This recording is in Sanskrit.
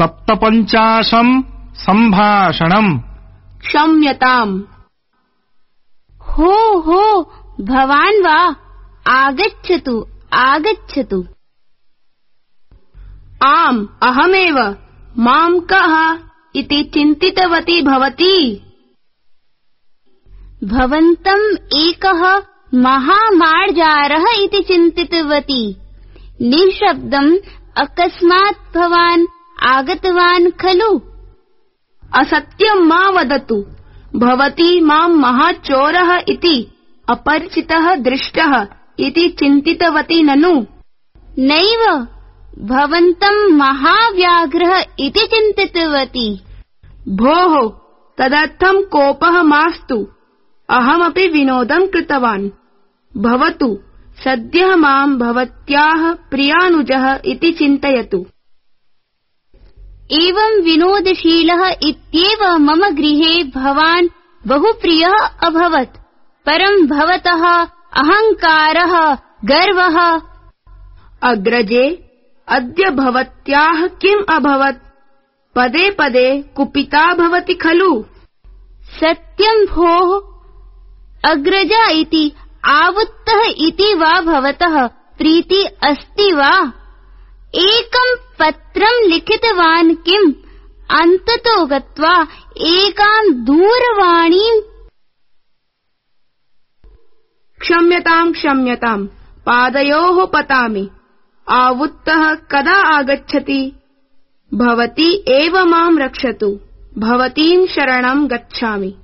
सप्तपञ्चाशं सम्भाषणम्। क्षम्यताम्। हो हो भवान् वा, आगच्छतु आगच्छतु। आम् अहमेव। मां कः इति चिन्तितवती भवती? भवन्तम् एकः महामार्जारः इति चिन्तितवती। निःशब्दम् अकस्मात् भवान् आगतवान् खलु? असत्यं मा वदतु। भवती मां महाचोरः इति, अपरिचितः दृष्टः इति चिन्तितवती ननु? नैव, भवन्तम् महाव्याघ्रः इति चिन्तितवती। भोः, तदर्थं कोपः मास्तु। अहमपि विनोदं कृतवान्। भवतु, सद्यः मां भवत्याः प्रियानुजः इति चिन्तयतु। एवं विनोदशीलः इत्येव मम गृहे भवान् बहु प्रियः अभवत्। परं भवतः अहङ्कारः, गर्वः। अग्रजे, अद्य भवत्याः किम् अभवत्? पदे पदे कुपिता भवति खलु? सत्यं भोः, अग्रजा इति आवुत्तः इति वा भवतः प्रीति अस्ति वा? एकं पत्रं लिखितवान् किम्? अन्ततो गत्वा एकां दूरवाणीं। क्षम्यताम् क्षम्यताम्, पादयोः पतामि। आवुत्तः कदा आगच्छति? भवती एव मां रक्षतु। भवतीं शरणं गच्छामि।